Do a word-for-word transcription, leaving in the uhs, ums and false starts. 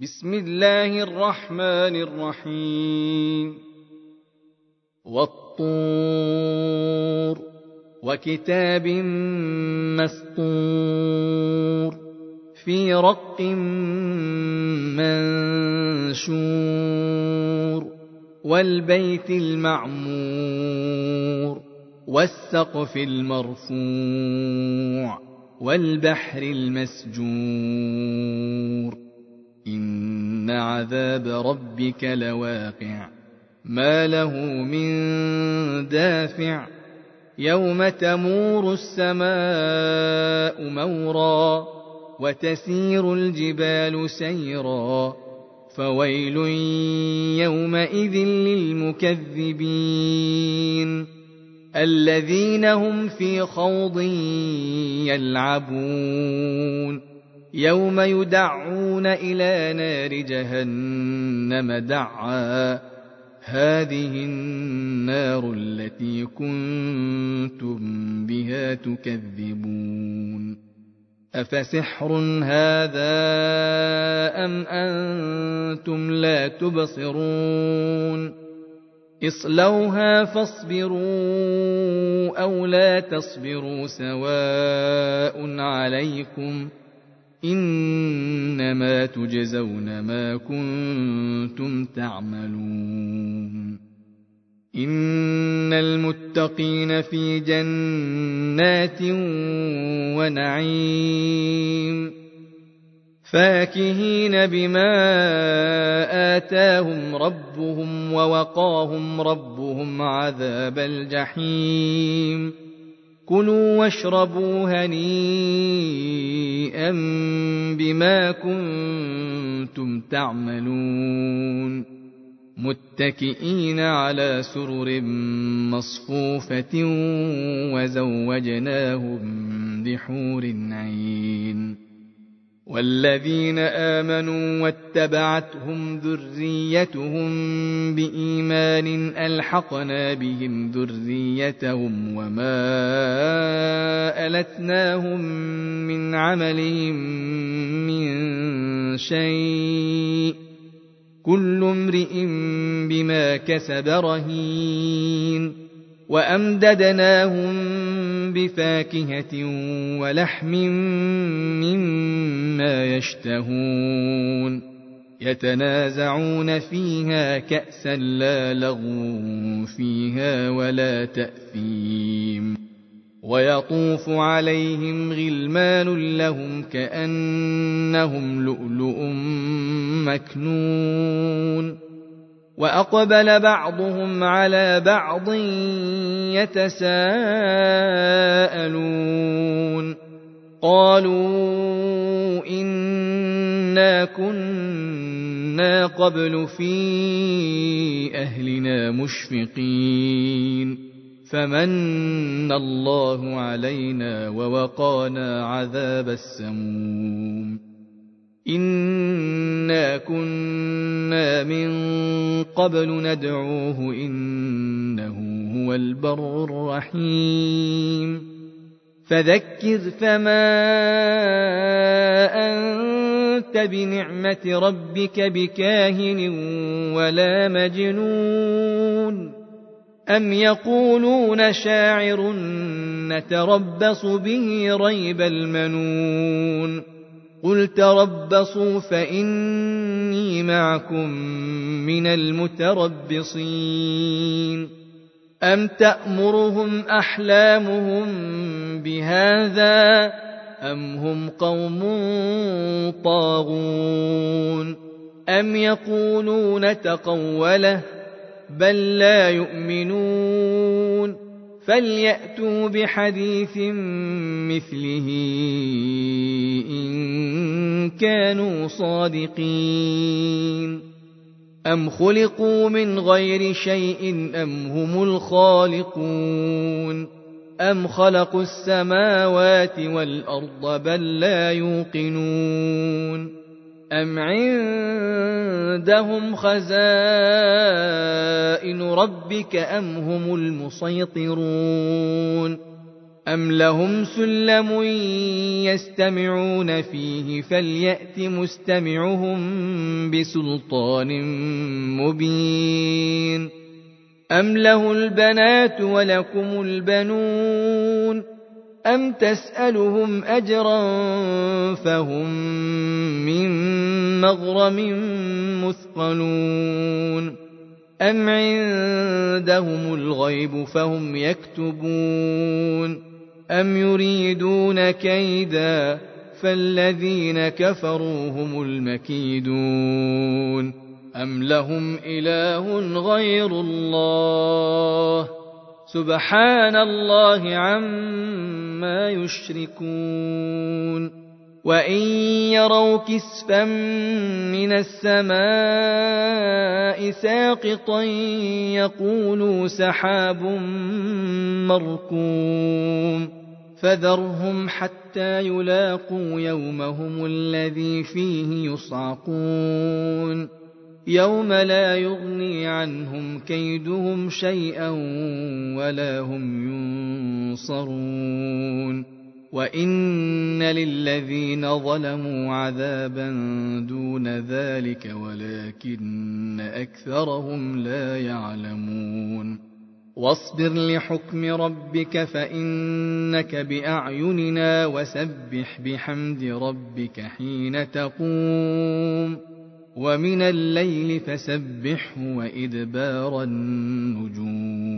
بسم الله الرحمن الرحيم والطور وكتاب مسطور في رق منشور والبيت المعمور والسقف المرفوع والبحر المسجور إن عذاب ربك لواقع ما له من دافع يوم تمور السماء مورا وتسير الجبال سيرا فويل يومئذ للمكذبين الذين هم في خوض يلعبون يوم يدعون إلى نار جهنم دعا هذه النار التي كنتم بها تكذبون أفسحر هذا أم أنتم لا تبصرون اصلوها فاصبروا أو لا تصبروا سواء عليكم إنما تجزون ما كنتم تعملون إن المتقين في جنات ونعيم فاكهين بما آتاهم ربهم ووقاهم ربهم عذاب الجحيم كلوا واشربوا هنيئا بما كنتم تعملون متكئين على سرر مصفوفة وزوجناهم بحور عين والذين آمنوا واتبعتهم ذريتهم بإيمان ألحقنا بهم ذريتهم وما ألتناهم من عملهم من شيء كل امرئ بما كسب رهين وأمددناهم بفاكهة ولحم مما يشتهون يتنازعون فيها كأسا لا لغو فيها ولا تأثيم ويطوف عليهم غلمان لهم كأنهم لؤلؤ مكنون وأقبل بعضهم على بعض يتساءلون قالوا إنا كنا قبل في أهلنا مشفقين فمن الله علينا ووقانا عذاب السموم إنا كنا من قبل ندعوه إنه هو البر الرحيم فذكر فما أنت بنعمة ربك بكاهن ولا مجنون أم يقولون شاعر نتربص به ريب المنون قل تربصوا فإني معكم من المتربصين أم تأمرهم أحلامهم بهذا أم هم قوم طاغون أم يقولون تقوله بل لا يؤمنون فليأتوا بحديث مثله إن كانوا صادقين أم خلقوا من غير شيء أم هم الخالقون أم خلقوا السماوات والأرض بل لا يوقنون أم عندهم خزائن ربك أم هم المسيطرون أم لهم سلم يستمعون فيه فليأت مستمعهم بسلطان مبين أم له البنات ولكم البنون أم تسألهم أجرا فهم من مغرم مثقلون أم عندهم الغيب فهم يكتبون أم يريدون كيدا فالذين كفروا هم المكيدون أم لهم إله غير الله سبحان الله عما يشركون وإن يروا كسفا من السماء ساقطا يقولوا سحاب مركوم فذرهم حتى يلاقوا يومهم الذي فيه يصعقون يوم لا يغني عنهم كيدهم شيئا ولا هم ينصرون وإن للذين ظلموا عذابا دون ذلك ولكن أكثرهم لا يعلمون واصبر لحكم ربك فإنك بأعيننا وسبح بحمد ربك حين تقوم ومن الليل فسبحه وإدبار النجوم